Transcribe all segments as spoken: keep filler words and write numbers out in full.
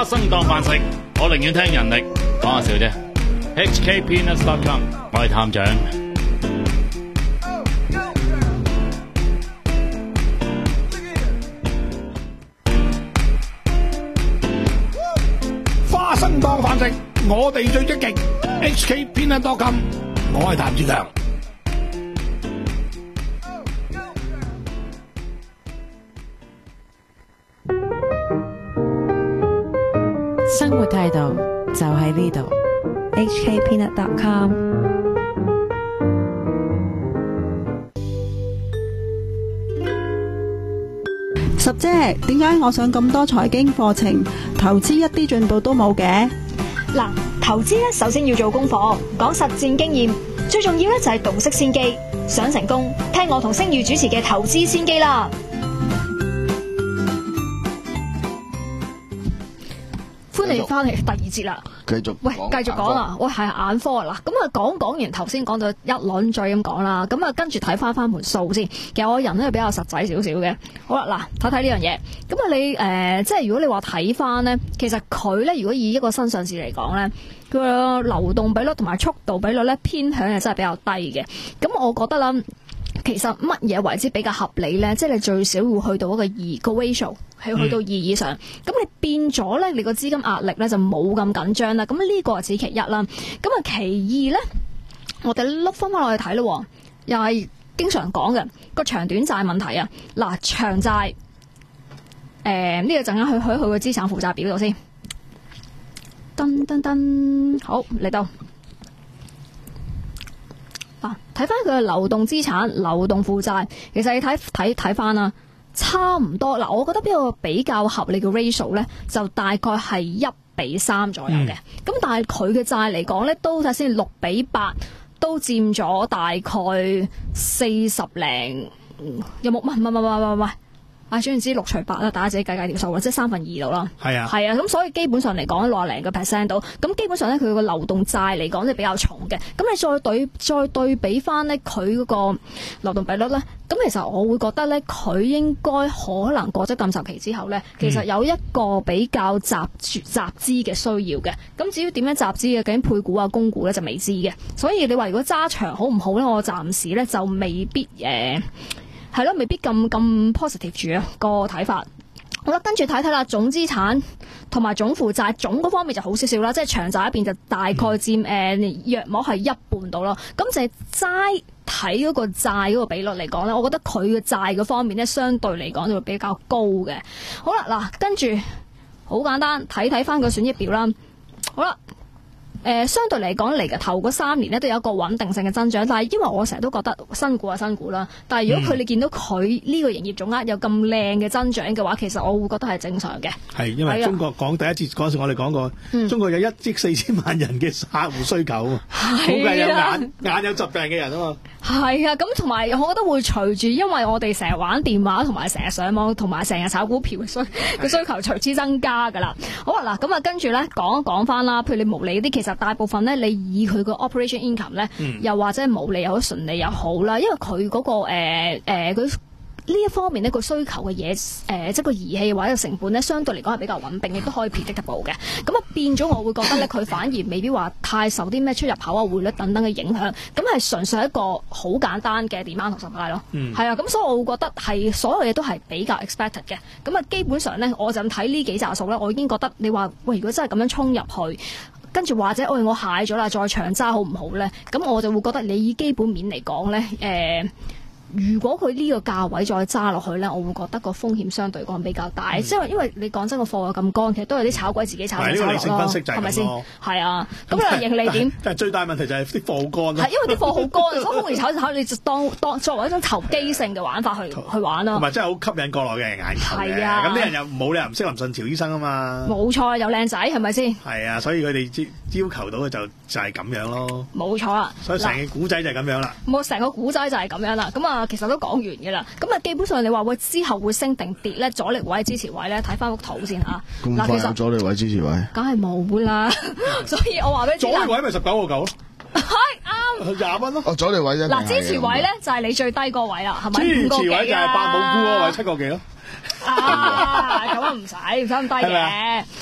花生當飯食，我寧願聽人力，講下笑啫。H K Peanuts dot com， 我係探長。 花生當飯食，我哋最積極。H K Peanuts dot com， 我係譚志強。 生活態度就喺呢度。 H K Peanuts dot com。 十姐，點解我上咁多財經課程，投資一啲進步都冇嘅？ 嗱，投資咧首先要做功課，講實戰經驗，最重要咧就係洞悉先機。想成功，聽我同星宇主持嘅投資先機啦。歡迎翻嚟第二節啦， 繼續喂，繼續講啦，喂係眼科啊嗱，咁啊講講完頭先講咗一輪再咁講啦，咁啊跟住睇翻翻盤數先。其實我人咧係比較實際少少嘅。好啦，嗱睇睇呢樣嘢，咁啊你誒、呃、即係如果你話睇翻咧，其實佢咧如果以一個新上市嚟講咧，佢個流動比率同埋速度比率咧偏向係真係比較低嘅。咁我覺得啦，其實乜嘢為之比較合理咧？即係你最少會去到一個二個 ratio。係去到二以上，咁、嗯、你變咗咧，你個資金壓力咧就冇咁緊張啦。咁呢個係此其一啦。咁啊，其二咧，我哋碌翻翻落去睇咯，又係經常講嘅個長短債問題啊。嗱，長債，誒、呃、呢、這個陣間去去去個資產負債表度先。噔噔噔，好嚟到。啊，睇翻佢嘅流動資產、流動負債，其實你睇睇睇翻啦。差唔多嗱，我覺得邊個比較合理嘅 ratio 咧，就大概係一比三左右嘅。咁、嗯、但係佢嘅債嚟講咧，都睇先六比八，都佔咗大概四十零，有冇？唔係唔係唔係唔係唔係，啊，總言之六除八啦，大家自己計計條數啦，即係三分二度啦。係啊，係啊，咁所以基本上嚟講，六十零個 percent 度，咁基本上咧，佢個流動債嚟講，即係比較重嘅。咁你再對再對比翻咧，佢嗰個流動比率咧。咁其實我會覺得咧，佢應該可能過咗禁售期之後咧，其實有一個比較集集資嘅需要嘅。咁至於點樣集資嘅，究竟配股啊、供股咧就未知嘅。所以你話如果揸長好唔好咧，我暫時咧就未必誒係咯，未必咁咁 positive 住啊個睇法。好啦，跟住睇睇啦，總資產同埋總負債總嗰方面就好少少啦，即係長債一邊就大概佔誒、呃、約莫係一半到咯。咁就係齋睇嗰個債嗰個比率嚟講咧，我覺得佢嘅債嗰方面咧，相對嚟講就會比較高嘅。好啦，嗱，跟住好簡單睇睇翻個損益表啦。好啦。誒、呃，相對嚟講嚟嘅頭嗰三年咧都有一個穩定性嘅增長，但係因為我成日都覺得新股係新股啦，但係如果佢你見到佢呢個營業總額有咁靚嘅增長嘅話，其實我會覺得係正常嘅。係因為中國講第一節嗰陣時我哋講過、嗯，中國有一億四千萬人嘅客戶需求啊，估計有眼眼有疾病嘅人啊嘛。係啊，咁同埋我覺得會隨住，因為我哋成日玩電話同埋成日上網同埋成日炒股票嘅需嘅需求隨之增加噶啦。好啊，嗱咁啊，跟住咧講一講翻啦，譬如你毛利嗰啲，其實大部分咧，你以佢個 operation income 咧、嗯，又或者毛利又好，純利又好啦，因為佢嗰、那個誒誒佢。呃呃呢一方面呢個需求嘅嘢，誒、呃，即係個儀器或者個成本咧，相對嚟講係比較穩定，亦都可以 predictable嘅。咁啊變咗，我會覺得咧，佢反而未必話太受啲咩出入口啊、匯率等等嘅影響。咁係純粹一個好簡單嘅 demand 同 supply 咯。嗯，係啊。咁所以我會覺得係所有嘢都係比較 expected 嘅。咁啊，基本上咧，我就睇呢幾紮數咧，我已經覺得你話喂，如果真係咁樣衝入去，跟住或者喂我蟹咗啦，再長揸好唔好咧？咁我就會覺得你以基本面嚟講咧，誒、呃。如果佢呢個價位再揸落去咧，我會覺得個風險相對講比較大，即、嗯、係因為你講真個貨有咁乾，其實都有啲炒鬼自己炒嘅炒落咯，係咪先？係啊，咁你話盈利點？但係最大問題就係啲貨好乾咯。係因為啲貨好乾，所以好容易炒炒，你就當當作為一種投機性嘅玩法去去玩咯。同埋真係好吸引國內嘅人眼球嘅。係啊，咁啲人又冇理由唔識林順潮醫生啊嘛。冇錯，又靚仔係咪先？係啊，所以佢哋要求到嘅就就係咁樣咯。冇錯啦。所以成個古仔就係咁樣啦。冇成個古仔就係咁樣啦。咁啊。其實都講完嘅啦，咁啊基本上你話會之後會升定跌咧，阻力位、支持位咧，睇翻幅圖先吓。咁快有阻力位、支持位？梗係冇啦，所以我話俾你知。阻力位咪十九個九咯。係啱。廿蚊咯。哦，阻力位啫。嗱，支持位咧就係你最低個位啦，係咪？支持位就係八冇沽嗰位七個幾咯。啊，咁啊唔使唔使咁低嘅。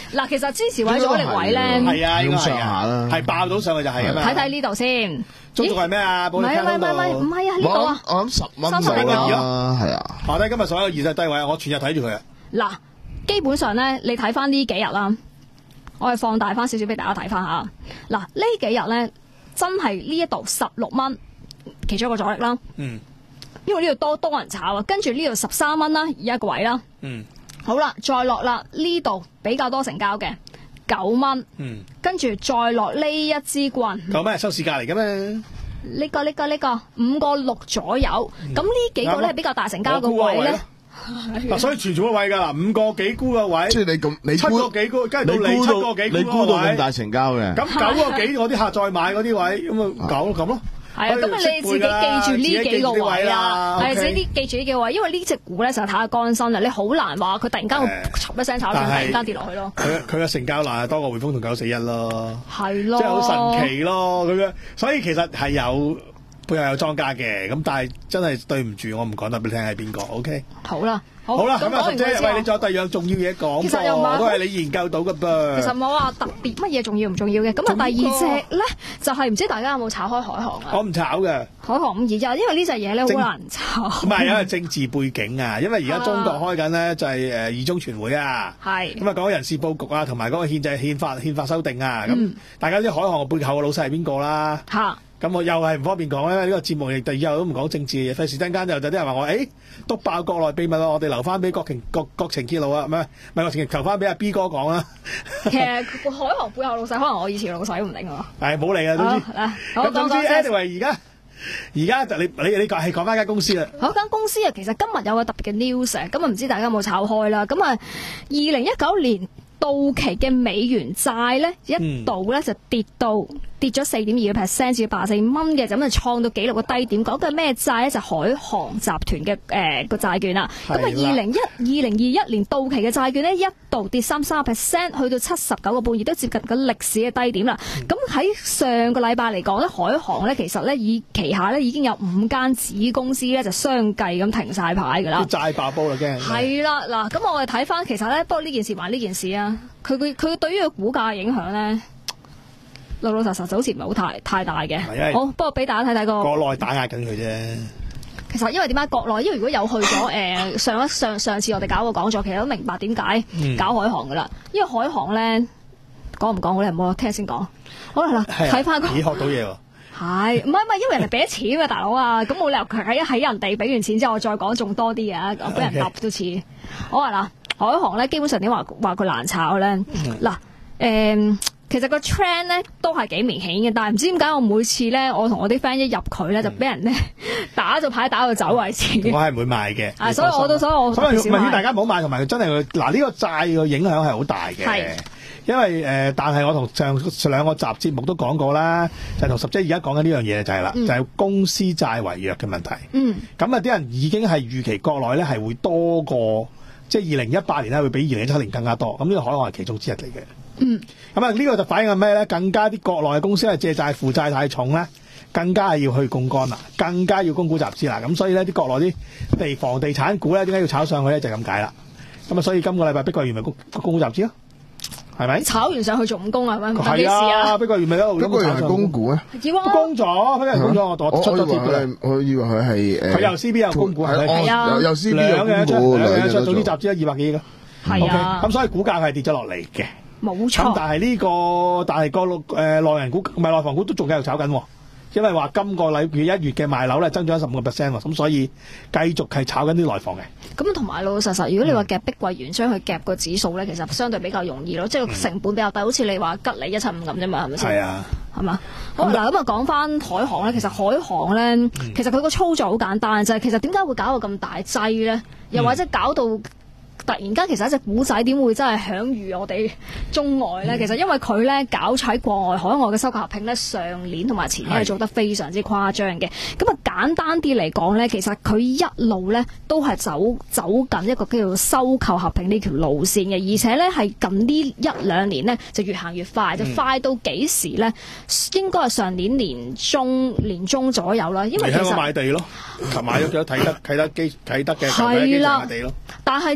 嗱，其實支持位阻力位咧， 係啊，應該咁上係啊， 下啦， 係爆到上去就係咁樣。 睇睇呢度先。 中途係咩啊？ 唔係唔係唔係唔係啊！呢度啊， 我諗十蚊三十蚊啦， 二咯係啊。 下低今日所有二世低位，我全日睇住佢啊。 嗱，基本上咧，你睇翻呢幾日啦，我係放大翻少少俾大家睇翻下。嗱，呢幾日咧，真係呢一度十六蚊，其中一個阻力啦。 嗯。 因為呢度多多人炒啊，跟住呢度十三蚊啦，而一個位啦。 嗯。 好啦，再落啦，呢度比較多成交嘅九蚊。 嗯。 跟住再落呢一支棍。 九蚊係收市價嚟嘅咩？ 呢、個呢、個呢、個五個六左右，咁呢、 嗯、 幾個咧比較大成交嘅位咧， 嗱，所以全全個位㗎啦，五個幾沽個位， 即係你咁，你七個幾沽，跟住到你七個幾你估到沽個位， 咁大成交嘅， 咁九個幾我啲客再買嗰啲位，咁啊九咁咯。 係啊，咁啊你自己記住呢幾個位啦，係自己記住呢幾個位，因為呢隻股咧實太乾身啦，你好難話佢突然間會嚓一聲炒上，突然間跌落去咯。 佢佢嘅成交量係多過匯豐同九四一咯， 係咯， 即係好神奇咯咁樣，所以其實係有。背後有莊家嘅，咁但係真係對唔住，我唔講得俾你聽係邊個 ，OK？ 好啦，好， 好啦，咁啊，姐，喂，你仲有第二樣重要嘢講， 其實又唔係都係你研究到嘅噃。 其實冇話特別乜嘢重要唔重要嘅，咁啊第二隻咧就係唔知大家有冇炒開海航啊？ 我唔炒嘅， 海航五二一，因為呢隻嘢咧好難炒。 唔係因為政治背景啊，因為而家中國開緊咧就係誒二中全會啊， 係咁啊講人事佈局啊，同埋嗰個憲制憲法憲法修訂啊，咁、 嗯、 大家知海航背後嘅老細係邊個啦？ 嚇。 咁我又係唔方便講咧，因為呢個節目亦第以後都唔講政治嘅嘢，費事陣間又有啲人話我，誒篤爆國內秘密咯，我哋留翻俾國情國國情揭露啊，唔係唔係國情留翻俾阿 B 哥講啦。 其實海航背後老細可能我以前老細都唔定喎。 係冇嚟啊，總之。咁總之 anyway 而家而家就你你你講係講翻間公司啦。 嗰間公司啊，其實今日有個特別嘅 news，咁啊唔知大家有冇炒開啦？咁啊，二零一九年到期嘅美元債咧，一度咧就跌到。跌咗四點二個 percent 至八十四蚊嘅，就咁就創到紀錄嘅低點。講嘅咩債咧？就海航集團嘅誒個債券啦。咁啊，二零一二零二一年到期嘅債券呢，一度跌三三個 percent，去到七十九個半，亦都接近個歷史嘅低點啦。咁喺、嗯、上個禮拜嚟講咧，海航咧其實咧以旗下咧已經有五間子公司咧就相繼咁停晒牌㗎啦。 債爆煲啦，驚係啦，嗱，咁我哋睇翻其實咧，不過呢件事還呢件事啊，佢佢佢對於個股價嘅影響咧。老老實實就好似唔係好太太大嘅，好不過俾大家睇睇個國內打壓緊佢啫。 其實因為點解國內？因為如果有去咗誒、呃、上一上上次我哋搞個講座，其實都明白點解搞海航噶啦。嗯、因為海航咧講唔講好咧？唔好聽先講。好啦嗱，睇翻個， 咦學到嘢喎。 係唔係唔係？因為人哋俾咗錢啊，大佬啊，咁冇理由喺喺人哋俾完錢之後我再講仲多啲嘅，我俾人揼都似。Okay. 好啊嗱，海航咧基本上點話話佢難炒咧？嗱誒、嗯。呃其實個 trend 咧都係幾明顯嘅，但係唔知點解我每次咧，我同我啲 friend 一入佢咧，就俾人咧打咗牌打到走為止。 我係唔會買嘅， 啊，所以我都所以我所以唔係大家唔好買，同埋真係嗱呢個債嘅影響係好大嘅。係，因為誒、呃，但係我同上上兩個集節目都講過啦，就同、是、十姐而家講緊呢樣嘢就係啦，嗯、就係公司債違約嘅問題。嗯，咁啊啲人已經係預期國內咧係會多過，即係二零一八年咧會比二零一七年更加多。咁呢個海航係其中之一嚟嘅。嗯，咁啊呢個就反映緊咩咧？更加啲國內嘅公司係借債負債太重咧，更加係要去槓桿啦，更加要供股集資啦。咁所以咧啲國內啲地房地產股咧，點解要炒上去咧？就係咁解啦。咁啊，所以今個禮拜碧桂園咪供供股集資咯，係咪？炒完上去做五供啊？係咪？係啊，碧桂園咪一路碧桂園係供股啊？ 要啊， 供咗，碧桂園供咗，我我出咗貼嘅。 我以為佢係誒， 佢有 C B 有供股係咪？ 係啊， 有 C B 有供股， 兩樣出，總之集資咗二百幾億嘅。 係啊， 咁所以股價係跌咗落嚟嘅。 冇錯， 咁但係呢、這個，但係個誒內銀股唔係內房股都仲繼續炒緊，因為話今個禮月一月嘅賣樓咧增長咗十五個 percent 喎，咁所以繼續係炒緊啲內房嘅。咁同埋老老實實，如果你話夾碧桂園將佢夾個指數咧，其實相對比較容易咯，即係成本比較低，好似你話吉利一七五咁啫嘛，係咪先？係啊，係嘛？好嗱，咁啊講翻海航咧，其實海航咧，嗯、其實佢個操作好簡單，就係、是、其實點解會搞到咁大劑咧？又或者搞到？突然間其實一隻股仔點會真係享譽我哋中外咧？嗯、其實因為佢咧搞喺國外海外嘅收購合併咧，上年同埋前年係做得非常之誇張嘅。咁啊簡單啲嚟講咧，其實佢一路咧都係走走緊一個叫做收購合併呢條路線嘅，而且咧係近呢一兩年咧就越行越快，就快到幾時咧？應該係上年年中年中左右啦。因為其實買地咯，買咗咗啟德啟德機啟德嘅係啦，但係之後。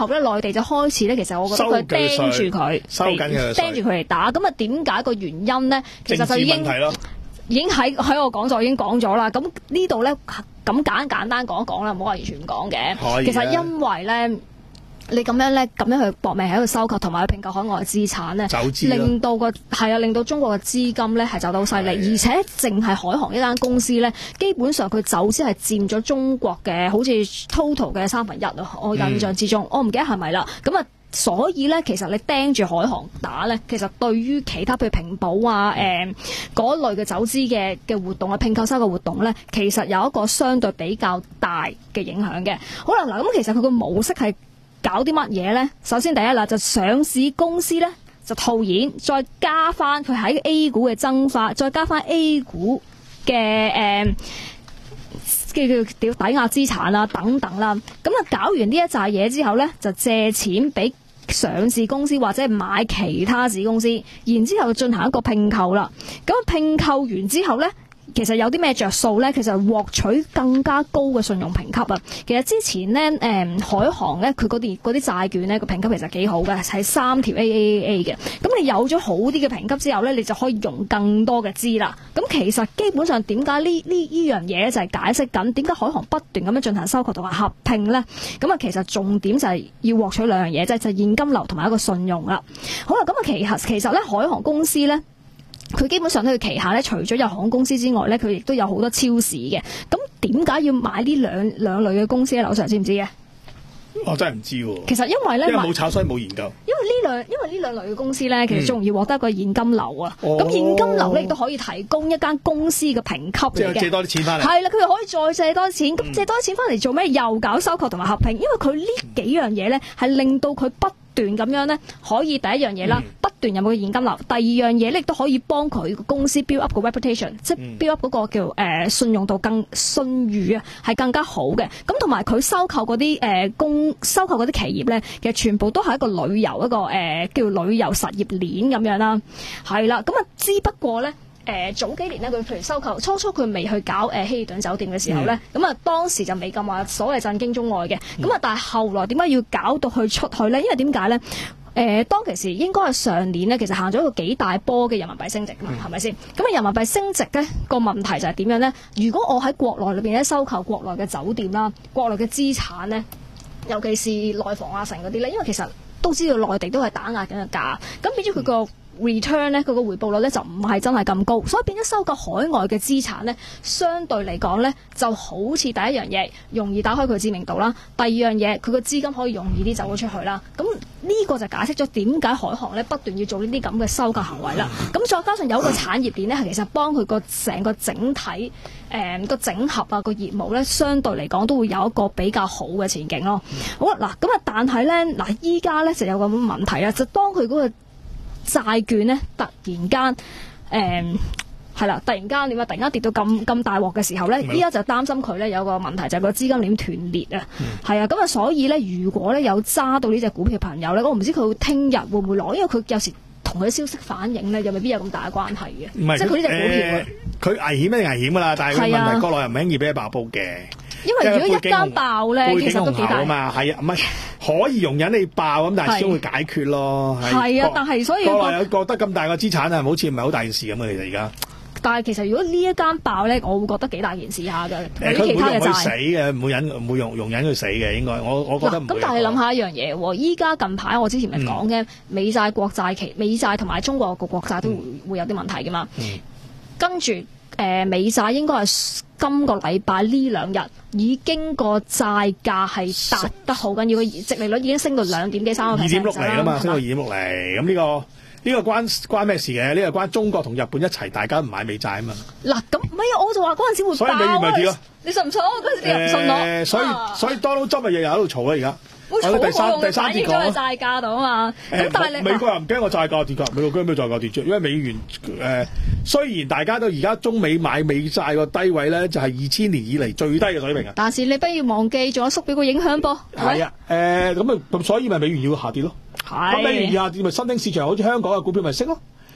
後咧，內地就開始咧，其實我覺得佢盯住佢， 收緊嘅盯住佢嚟打。咁啊，點解個原因咧？其實就已經已經喺喺我講座已經講咗啦。咁呢度咧咁簡簡單講一講啦，唔好話完全唔講嘅。其實因為咧。你咁樣咧，咁樣去搏命喺度收購同埋去併購海外嘅資產咧，令到個係啊，令到中國嘅資金咧係走得好犀利，而且淨係海航一間公司咧，基本上佢走資係佔咗中國嘅好似 total 嘅三分一啊！我印象之中，嗯、我唔記得係咪啦。咁啊，所以咧，其實你盯住海航打咧，其實對於其他譬如平保啊、誒嗰類嘅走資嘅嘅活動啊、併購收購活動咧，其實有一個相對比較大嘅影響嘅。好啦，嗱咁其實佢個模式係搞啲乜嘢咧？首先第一啦，就上市公司咧就套現，再加翻佢喺 A 股嘅增發，再加翻 A 股嘅誒叫叫叫抵押資產啦等等啦。咁啊搞完呢一紮嘢之後咧，就借錢俾上市公司或者係買其他子公司，然之後進行一個併購啦。咁併購完之後咧，其實有啲咩着數咧？其實獲取更加高嘅信用評級啊！其實之前咧，誒、嗯、海航咧，佢嗰啲嗰啲債券咧個評級其實幾好嘅，係三條 A A A A 嘅。咁你有咗好啲嘅評級之後咧，你就可以用更多嘅資啦。咁其實基本上點解呢呢呢樣嘢咧就係解釋緊點解海航不斷咁樣進行收購同埋合併咧？咁啊，其實重點就係要獲取兩樣嘢，即係就係現金流同埋一個信用啦。好啦，咁啊，其實其實咧海航公司咧。佢基本上咧，佢旗下咧，除咗有航空公司之外咧，佢亦都有好多超市嘅。咁點解要買呢兩兩類嘅公司咧？劉 Sir 知唔知嘅？ 我真係唔知喎。 其實因為咧， 因為冇炒，所以冇研究。 因為呢兩因為呢兩類嘅公司咧，其實仲容易獲得一個現金流啊。咁、嗯、現金流咧亦都可以提供一間公司嘅評級嚟嘅。 即係借多啲錢翻嚟。 係啦，佢又可以再借多啲錢。咁、嗯、借多啲錢翻嚟做咩？又搞收購同埋合併。因為佢呢幾樣嘢咧，係令到佢不斷咁樣咧，可以第一樣嘢啦，不斷有冇現金流；第二樣嘢咧，亦都可以幫佢個公司 build up 個 reputation，、嗯、即係 build up 嗰個叫誒、呃、信用度更信譽啊，係更加好嘅。咁同埋佢收購嗰啲誒公收購嗰啲企業咧，其實全部都係一個旅遊一個誒、呃、叫旅遊實業鏈咁樣啦，係啦。咁啊，之不過咧。誒、呃、早幾年咧，佢譬如收購，初初佢未去搞誒、呃、希爾頓酒店嘅時候咧，咁、嗯、啊當時就未咁話所謂震驚中外嘅，咁啊、嗯、但係後來點解要搞到去出去咧？因為點解咧？誒、呃、當其時應該係上年咧，其實行咗一個幾大波嘅人民幣升值嘛，係咪先？咁啊人民幣升值咧個問題就係點樣咧？如果我喺國內裏邊咧收購國內嘅酒店啦、國內嘅資產咧，尤其是內房啊城嗰啲咧，因為其實都知道內地都係打壓緊嘅價，咁變咗佢個return 咧，佢個回報率咧就唔係真係咁高，所以變咗收購海外嘅資產咧，相對嚟講咧就好似第一樣嘢容易打開佢知名度啦，第二樣嘢佢個資金可以容易啲走咗出去啦。咁呢個就解釋咗點解海航咧不斷要做呢啲咁嘅收購行為啦。咁再加上有一個產業鏈咧，係其實幫佢個成個整體誒個、呃、整合啊個業務咧，相對嚟講都會有一個比較好嘅前景咯。好啦，嗱咁啊，但係咧嗱，依家咧就有個問題啦，就當佢嗰個債券咧突然間誒係啦，突然間點啊？突然間跌到咁咁大鑊嘅時候咧，依家就擔心佢咧有個問題，就係個資金鏈斷裂啊！係啊，咁啊，所以咧，如果咧有揸到呢隻股票嘅朋友咧，我唔知佢聽日會唔會攞，因為佢有時同佢啲消息反應咧，又未必有咁大嘅關係嘅。唔係，即係佢呢隻股票，佢、呃、危險一定危險噶啦，但係個問題國內又唔輕易俾佢爆煲嘅。因為如果一間爆咧，其實都幾大啊嘛，係啊，唔係可以容忍你爆咁，但係先會解決咯。係啊，但係所以國內有覺得咁大個資產啊，好似唔係好大件事咁嘅，其實而家。但係其實如果呢一間爆咧，我會覺得幾大件事下嘅。誒，佢唔會容佢死嘅，唔會忍，唔會容容忍佢死嘅，應該。我我覺得唔會。咁但係諗下一樣嘢喎，依家近排我之前咪講嘅美債、國債期、美債同埋中國個國債都會、嗯、會有啲問題㗎嘛。嗯、跟住。誒、呃、美債應該係今個禮拜呢兩日已經個債價係達得好緊要，個殖利率已經升到兩點幾三個 percent 二點六厘啦嘛，升到二點六厘。咁呢、呢個呢、呢個關關咩事嘅？呢、呢個關中國同日本一齊，大家唔買美債啊嘛。嗱咁，唔係啊，我就話嗰陣時會爆，所以美元咪跌咯。你信唔信？嗰陣時你又唔信我。呃、所以、啊、所以 Donald Trump 咪日日喺度嘈啊而家。我第三第三節講喺債價度啊嘛，咁但係你美國人唔驚個債價跌㗎，美國驚咩債價跌啫？因為美元誒、呃，雖然大家都而家中美買美債個低位咧，就係二千年以嚟最低嘅水平啊。但是你不要忘記，仲有縮表個影響噃。係啊，誒咁啊，咁所以咪美元要下跌咯。係。咁美元下跌咪新興市場好似香港嘅股票咪升咯。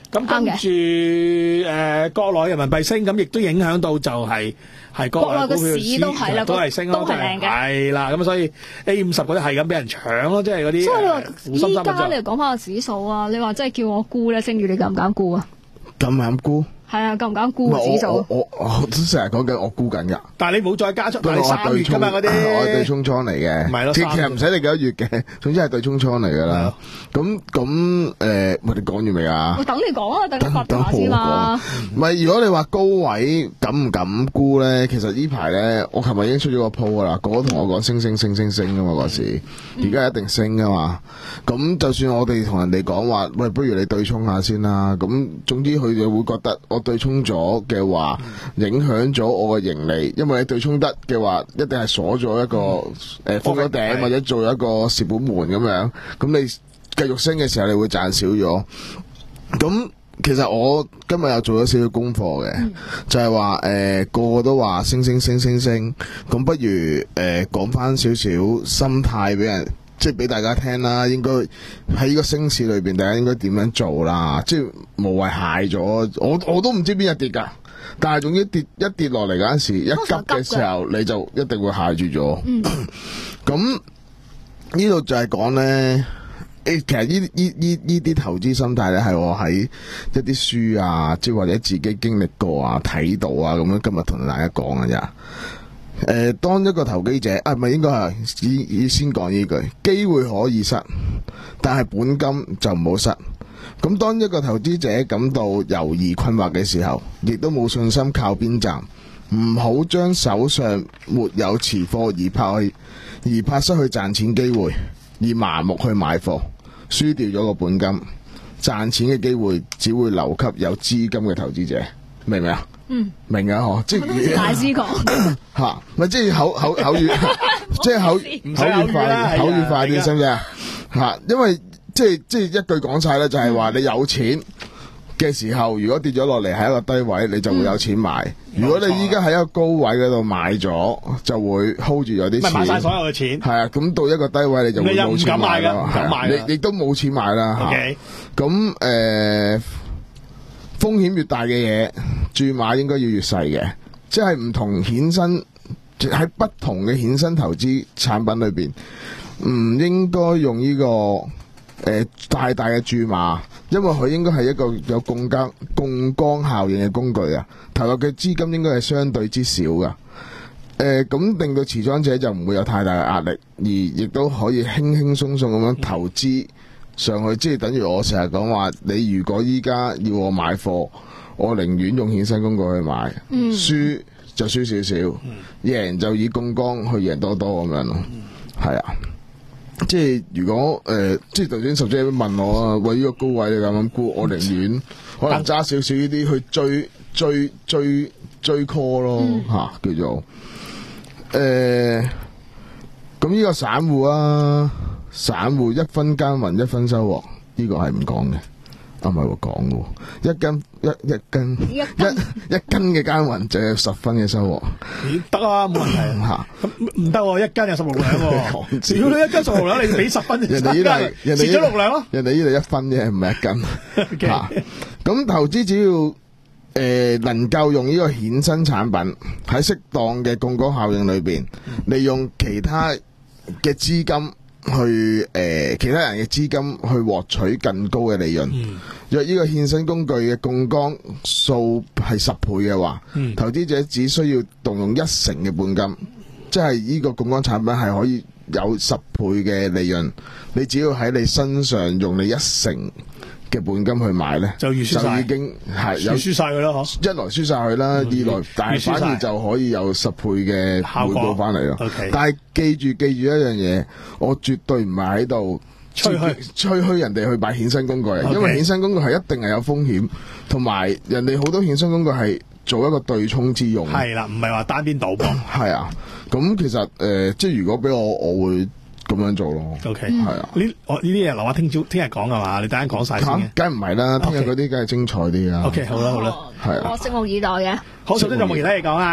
咁跟住誒國內人民幣升，咁亦都影響到就係係國內股票市都係啦， 都係升咯， 都係靚嘅。 係啦，咁所以 A 五十嗰啲係咁俾人搶咯，即係嗰啲。 所以你話依家你講翻個指數啊，你話真係叫我估咧，星宇你敢唔敢估啊？ 咁啱估？ 係啊，敢唔敢估個指數？ 我我我都成日講緊我估緊㗎。 但係你冇再加出，係三月㗎嘛嗰啲。 我係對沖倉嚟嘅， 唔係咯， 其實唔使你幾多月嘅，總之係對沖倉嚟㗎啦。咁咁誒，我哋講完未啊？ 我等你講啊，等你發達先嘛。 唔係，如果你話高位敢唔敢估咧，其實呢排咧，我琴日已經出咗個 po 㗎啦，個個同我講升升升升升㗎嘛嗰時，而家一定升㗎嘛。咁就算我哋同人哋講話，喂，不如你對沖下先啦。咁總之佢哋會覺得我對沖咗嘅話，影響咗我嘅盈利，因為你對沖得嘅話，一定係鎖咗一個誒封咗頂，或者做咗一個蝕本門咁樣。咁你繼續升嘅時候，你會賺少咗。咁其實我今日又做咗少少功課嘅，嗯、就係話誒個個都話升升升升升，咁不如誒講翻少少心態俾人。即係俾大家聽啦，應該喺呢個升市裏邊，大家應該點樣做啦？即係無謂蟹咗，我我都唔知邊日跌㗎。但係總之跌一跌落嚟嗰陣時，一急嘅時候，你就一定會蟹住咗。咁呢度就係講咧，誒，其實呢呢呢呢啲投資心態咧，係我喺一啲書啊，即係或者自己經歷過啊、睇到啊，咁樣今日同大家講㗎咋。誒、呃，當一個投機者，啊，唔係應該係以先講呢句，機會可以失，但係本金就唔好失。咁當一個投資者感到猶豫困惑嘅時候，亦都冇信心靠邊站，唔好將手上沒有持貨而怕去，而怕失去賺錢機會，而麻木去買貨，輸掉咗個本金，賺錢嘅機會只會留給有資金嘅投資者，明唔明啊？嗯，明啊，嗬，即係大師講吓，咪即係口口口語，即係口口語快，口語快啲，識唔識啊？吓，因為即係即係一句講晒咧，就係話你有錢嘅時候，如果跌咗落嚟喺一個低位，你就會有錢買；如果你依家喺一個高位嗰度買咗，就會 hold 住咗啲錢， 買晒所有嘅錢。係啊， 咁到一個低位你就會冇錢買啦，你亦都冇錢買啦。 OK， 咁誒。風險越大嘅嘢，注碼應該要越細嘅，即係唔同衍生喺不同嘅衍生投資產品裏邊，唔應該用呢、這個誒、呃、大大嘅注碼，因為佢應該係一個有槓桿槓桿效應嘅工具啊，投入嘅資金應該係相對之少噶，誒、呃、咁令到持倉者就唔會有太大嘅壓力，而亦都可以輕輕鬆鬆咁樣投資。上去即係等於我成日講話，你如果依家要我買貨，我寧願用衍生工具去買，嗯、輸就輸少少，贏、嗯、就以槓桿去贏多多咁樣咯。係、嗯、啊，即係如果誒、呃，即係頭先十姐問我啊，喂，呢個高位你咁樣估，我寧願可能揸少少呢啲去追追追追 call 咯吓、嗯啊，叫做誒，咁呢個散戶啊。散戶一分耕耘一分收穫，呢、這個係唔講嘅，啊唔係喎講嘅，一斤一一斤一一一斤嘅耕耘就有十分嘅收穫， 得啊冇問題吓，咁唔得喎，一斤有十六兩喎，如果你一斤十六兩，你俾十分， 人哋呢度蝕咗六兩咯， 人哋呢度一分啫，唔係一斤吓，咁投資只要誒、呃、能夠用呢個衍生產品喺適當嘅槓桿效應裏邊，利用其他嘅資金。去誒、呃，其他人嘅資金去獲取更高嘅利潤。嗯、若呢個衍生工具嘅槓桿數係十倍嘅話，嗯、投資者只需要動用一成嘅本金，即係呢個槓桿產品係可以有十倍嘅利潤。你只要喺你身上用你一成嘅本金去買咧，就，就已經係有輸晒佢啦，嗬！ 一來輸晒佢啦，二來但係反而就可以有十倍嘅回報翻嚟咯。 Okay. 但係記住記住一樣嘢，我絕對唔係喺度吹噓吹噓人哋去買衍生工具，okay. 因為衍生工具係一定係有風險，同埋人哋好多衍生工具係做一個對沖之用。係啦，唔係話單邊賭博。係啊，咁其實誒、呃，即係如果俾我，我會。咁樣做咯 ，OK， 係啊， 呢我呢啲嘢留下聽朝聽日講㗎嘛，你等陣講晒先嘅， 梗唔係啦，聽日嗰啲梗係精彩啲啊。 OK，好啦好啦， 係啊， 我拭目以待嘅。 好，首先有冇其他嘢講啊？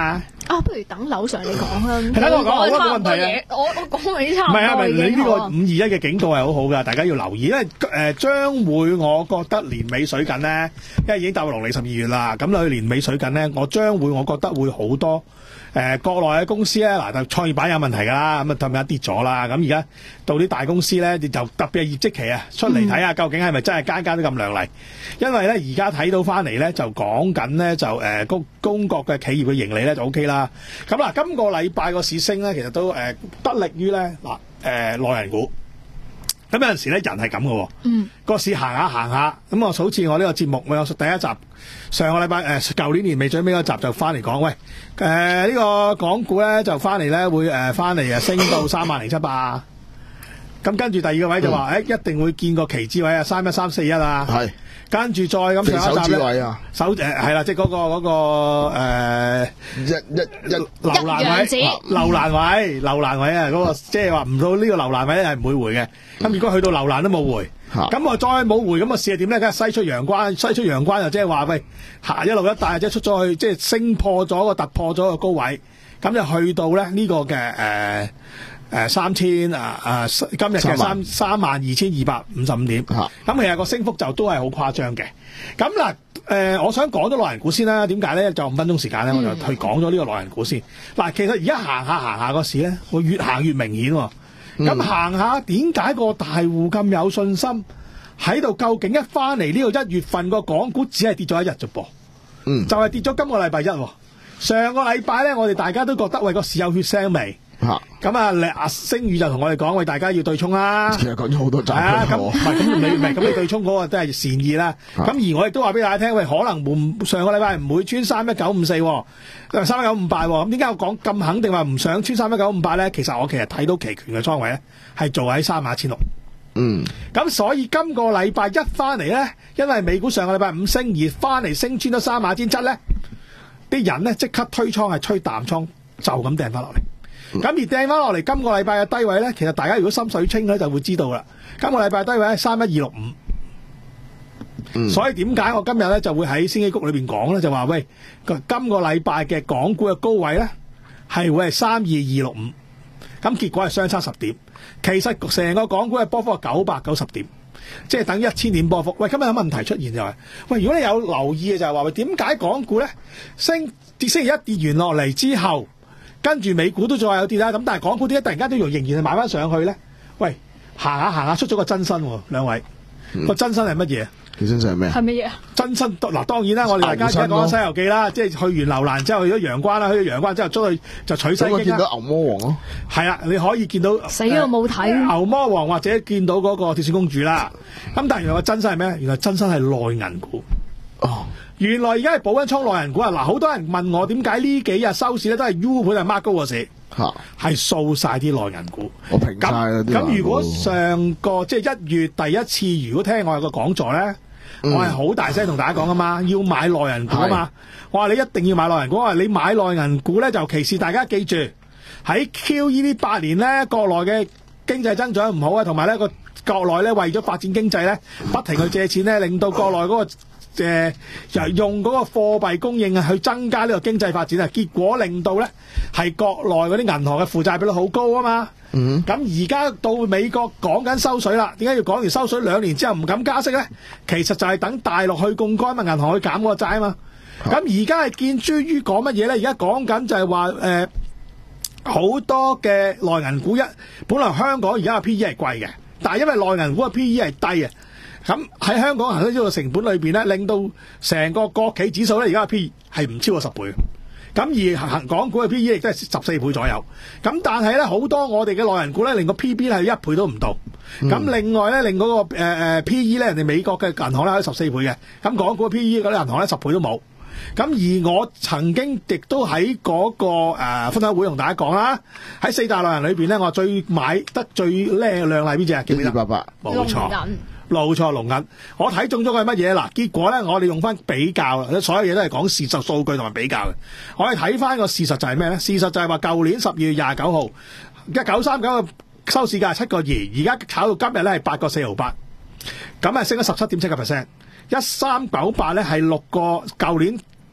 啊，不如等樓上你講啦。 係啦，我講我講冇問題啊。 我我講你差唔多唔係啊，咪已經你呢個五好啊二一嘅警告係好好噶，大家要留意，因為誒將會我覺得年尾水緊咧，因為已經踏入農曆十二月啦，咁去年尾水緊咧，我將會我覺得會好多。誒、呃、國內嘅公司咧，嗱就創業板有問題㗎啦，咁啊突然間跌咗啦，咁而家到啲大公司咧，就特別係業績期啊，出嚟睇下究竟係咪真係間間都咁亮麗？因為咧而家睇到翻嚟咧，就講緊咧就誒公公國嘅企業嘅盈利咧就 O K 啦。咁嗱，今個禮拜個市升咧，其實都誒得力於咧嗱誒內銀股。咁有陣時咧，人係咁嘅喎， 嗯， 個市行下行下，咁我好似我呢個節目，我有第一集上個禮拜誒舊年年尾最尾嗰集就翻嚟講，喂誒呢、呃這個港股咧就翻嚟咧會誒翻嚟誒升到三萬零七百，咁跟住第二個位就話誒、嗯欸、一定會見個期指位啊三一三四一啊，係。跟住再咁上一集咧，手誒係啦，即係嗰個嗰、嗰個誒一一一樓蘭位，樓蘭位，樓蘭位啊！嗰、嗰個即係話唔到呢個樓蘭位係唔會回嘅。咁、嗯、如果去到樓蘭都冇回，咁、嗯、我再冇回，咁我試係點咧？梗係西出陽關，西出陽關就即係話喂，行一路一帶，即係出咗去，即係升破咗個突破咗個高位，咁就去到咧呢、呢個嘅誒。呃誒三千啊啊！今日嘅三三萬二千二百五十五點，咁、啊、其實個升幅就都係好誇張嘅。咁嗱誒，我想講咗內銀股先啦。點解咧？就五分鐘時間咧，我就去講咗呢個內銀股先。嗱、嗯，其實而家行下行下個市咧，會越行越明顯喎。咁、嗯、行下點解個大戶咁有信心喺度？究竟一翻嚟呢個一月份個港股只係跌咗一日啫噃，嗯，就係、是、跌咗今個禮拜一。上個禮拜咧，我哋大家都覺得喂個市有血腥味。咁啊，阿星宇就同我哋講，喂，大家要對沖啦。其實講咗好多集啦。咁唔係咁你唔係咁你對沖嗰個都係善意啦。咁而我亦都話俾大家聽，喂，可能唔上個禮拜唔會穿三一九五四，三一九五八。咁點解我講咁肯定話唔想穿三一九五八咧？其實我其實睇到期權嘅倉位咧係做喺三萬一千六。嗯。咁所以今個禮拜一翻嚟咧，因為美股上個禮拜五升而翻嚟升穿咗三萬一千七咧，啲人咧即刻推倉係吹淡倉，就咁掟翻落嚟。咁而掟翻落嚟，今個禮拜嘅低位咧，其實大家如果心水清咧，就會知道啦。今個禮拜低位係三一二六五，所以點解我今日咧就會喺星期谷裏邊講咧，就話喂，今個禮拜嘅港股嘅高位咧係會係三二二六五，咁結果係相差十點。其實成個港股嘅波幅係九百九十點，即係等一千點波幅。喂，今日有問題出現就係、是，喂，如果你有留意嘅就係話，喂，點解港股咧升跌星期一跌完落嚟之後？跟住美股都再有跌啦，咁但係港股點解突然間都要仍然係買翻上去咧？喂，行下行下出咗個真身喎，兩位個、嗯、真身係乜嘢？個真身係咩？係乜嘢？真身嗱，當然啦，我哋大家而家講緊《西遊記》啦，即係去完樓蘭之後去咗陽關啦，去咗陽關之後出去就取西經啦。見到牛魔王咯，係啊，你可以見到死我冇睇牛魔王或者見到嗰個鐵線公主啦。咁但係原來個真身係咩？原來真身係內銀股。哦。原來而家係保緊倉內銀股啊！嗱，好多人問我點解呢幾日收市咧都係 U 盤係 mark 高個市，係掃晒啲內銀股。我平晒嗰啲。咁如果上個即係一月第一次，如果聽我有個講座咧、嗯，我係好大聲同大家講噶嘛，要買內銀股啊嘛。我話你一定要買內銀股，我話你買內銀股咧，就尤其是大家記住喺 Q E 呢八年咧，國內嘅經濟增長唔好啊，同埋咧個國內咧為咗發展經濟咧，不停去借錢咧，令到國內嗰、那個。誒、呃、用嗰個貨幣供應啊，去增加呢個經濟發展啊，結果令到咧係國內嗰啲銀行嘅負債比率好高啊嘛。嗯，咁而家到美國講緊收水啦，點解要講完收水兩年之後唔敢加息咧？其實就係等大陸去槓桿嘛，銀行去減個債啊嘛。咁而家係見諸於講乜嘢咧？而家講緊就係話誒好多嘅內銀股一，本來香港而家嘅 P E 係貴嘅，但係因為內銀股嘅 P E 係低啊。咁喺香港行呢個成本裏邊咧，令到成個國企指數咧，而家嘅 P E 係唔超過十倍。咁而行港股嘅 P E 亦都係十四倍左右。咁但係咧，好多我哋嘅內銀股咧，令個 P B 係一倍都唔到。咁、嗯、另外咧，令嗰、那個誒、呃、P E 咧，人哋美國嘅銀行咧係十四倍嘅。咁港股嘅 P E 嗰啲銀行咧十倍都冇。咁而我曾經亦都喺嗰、那個誒、呃、分享會同大家講啦，喺四大內銀裏邊咧，我最買得最靚亮麗邊隻啊？記唔記得？八八，冇錯。冇錯，龍銀，我睇中咗佢係乜嘢嗱？結果咧，我哋用翻比較，所有嘢都係講事實數據同埋比較嘅。我哋睇翻個事實就係咩咧？事實就係話舊年十二月廿九號，一九三九嘅收市價係七個二，而家炒到今日咧係八個四毫八，咁啊升咗十七點七個 percent。一三九八咧係六個，舊年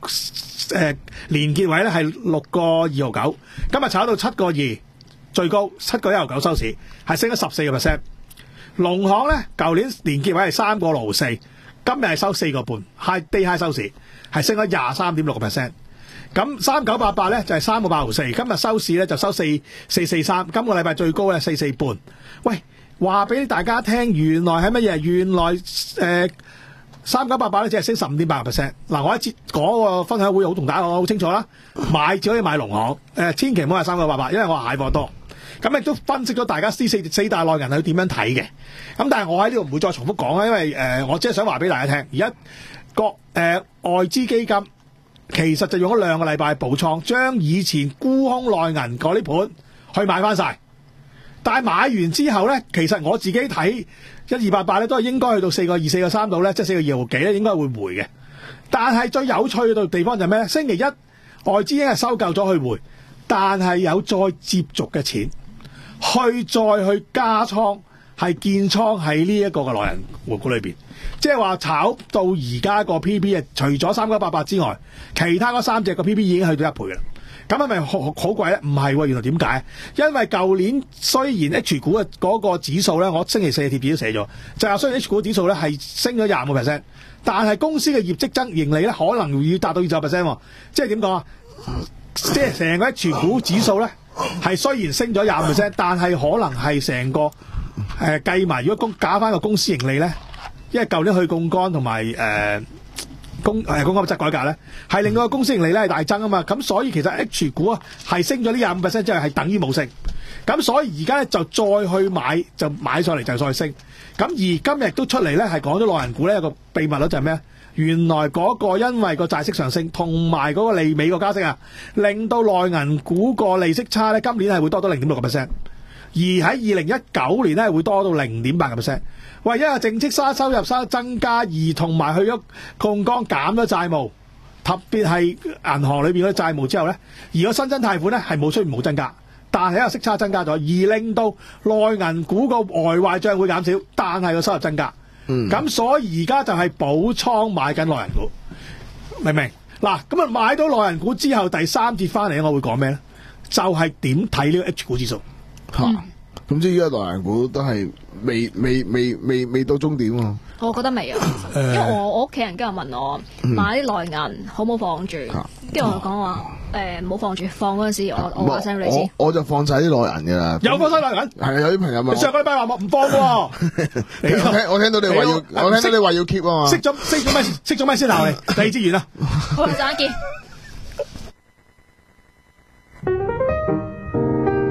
誒連結位咧係六個二毫九，今日炒到七個二，最高七個一毫九收市，係升咗十四個 percent。農行咧舊年連結位係三個六毫四，今日係收四個半 ，high day high 收市係升咗廿三點六個 percent。咁三九八八咧就係三個八毫四，今日收市咧就收四四四三，今個禮拜最高咧四四半。喂，話俾大家聽，原來係乜嘢？原來誒三九八八咧只係升十五點八個 percent。嗱，我一節嗰個分享會好同大家講好清楚啦，買只可以買農行，誒千祈唔好係三九八八，因為我係蟹貨多。咁亦都分析咗大家呢四四大內銀係點樣睇嘅。咁但係我喺呢度唔會再重複講啦，因為誒、呃、我只係想話俾大家聽，而家個誒外資基金其實就用咗兩個禮拜補倉，將以前沽空內銀嗰啲盤去買翻晒。但係買完之後咧，其實我自己睇一二八八咧都係應該去到四個二、四個三度咧，即係四個二毫幾咧，應該會回嘅。但係最有趣嘅地方就係咩咧？星期一外資已經係收夠咗去回，但係有再接續嘅錢。去再去加倉，係建倉喺呢一個嘅內銀股裏邊，即係話炒到而家個 P B 啊，除咗三九八八之外，其他嗰三隻個 P B 已經去到一倍啦。咁係咪好好貴咧？唔係喎，原來點解？因為舊年雖然 H 股嘅嗰個指數咧，我星期四嘅貼紙都寫咗，就係雖然 H 股指數咧係升咗廿五個 percent，但係公司嘅業績增盈利咧可能要達到二十 percent， 即係點講啊？即係成個 H 股指數咧。係雖然升咗廿五 percent， 但係可能係成個誒計埋，如果公搞翻個公司盈利咧，因為舊年去槓桿同埋誒公誒公積制改革咧，係令到個公司盈利咧係大增啊嘛。咁所以其實 H 股啊係升咗呢廿五 percent 之後係等於冇升。咁所以而家咧就再去買就買上嚟就再升。咁而今日都出嚟咧係講咗內銀股咧有個秘密咯，就係咩？原來嗰個因為個債息上升同埋嗰個利美個加息啊，令到內銀股個利息差咧，今年係會多到零點六個 percent， 而喺二零一九年咧會多到零點八個 percent。喂，因為淨息差收入收增加，而同埋去咗槓桿減咗債務，特別係銀行裏邊嗰啲債務之後咧，而個新增貸款咧係冇出現冇增加，但係一個息差增加咗，而令到內銀股個外壞賬會減少，但係個收入增加。咁、嗯、所以而家就係補倉買緊內銀股，明唔明？嗱，咁啊買到內銀股之後，第三節翻嚟我會講咩咧？就係點睇呢個 H 股指數嚇？ 咁即係而家內銀股都係未未未未未到終點喎。 我覺得未啊，因為我我屋企人今日問我買啲內銀好冇放住，跟住我講話誒冇放住，放嗰陣時我我話聲你知。 我就放晒啲內銀㗎啦。 有放晒內銀？ 係啊，有啲朋友問。 上個禮拜話唔放喎。 我聽我聽到你話要，我聽到你話要 keep 啊嘛。 熄咗熄咗咩？熄咗咩先鬧你？第二支完啦。 好，陣間見。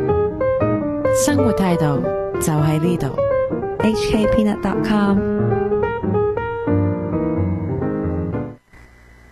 生活態度就喺呢度。 H K Peanut dot com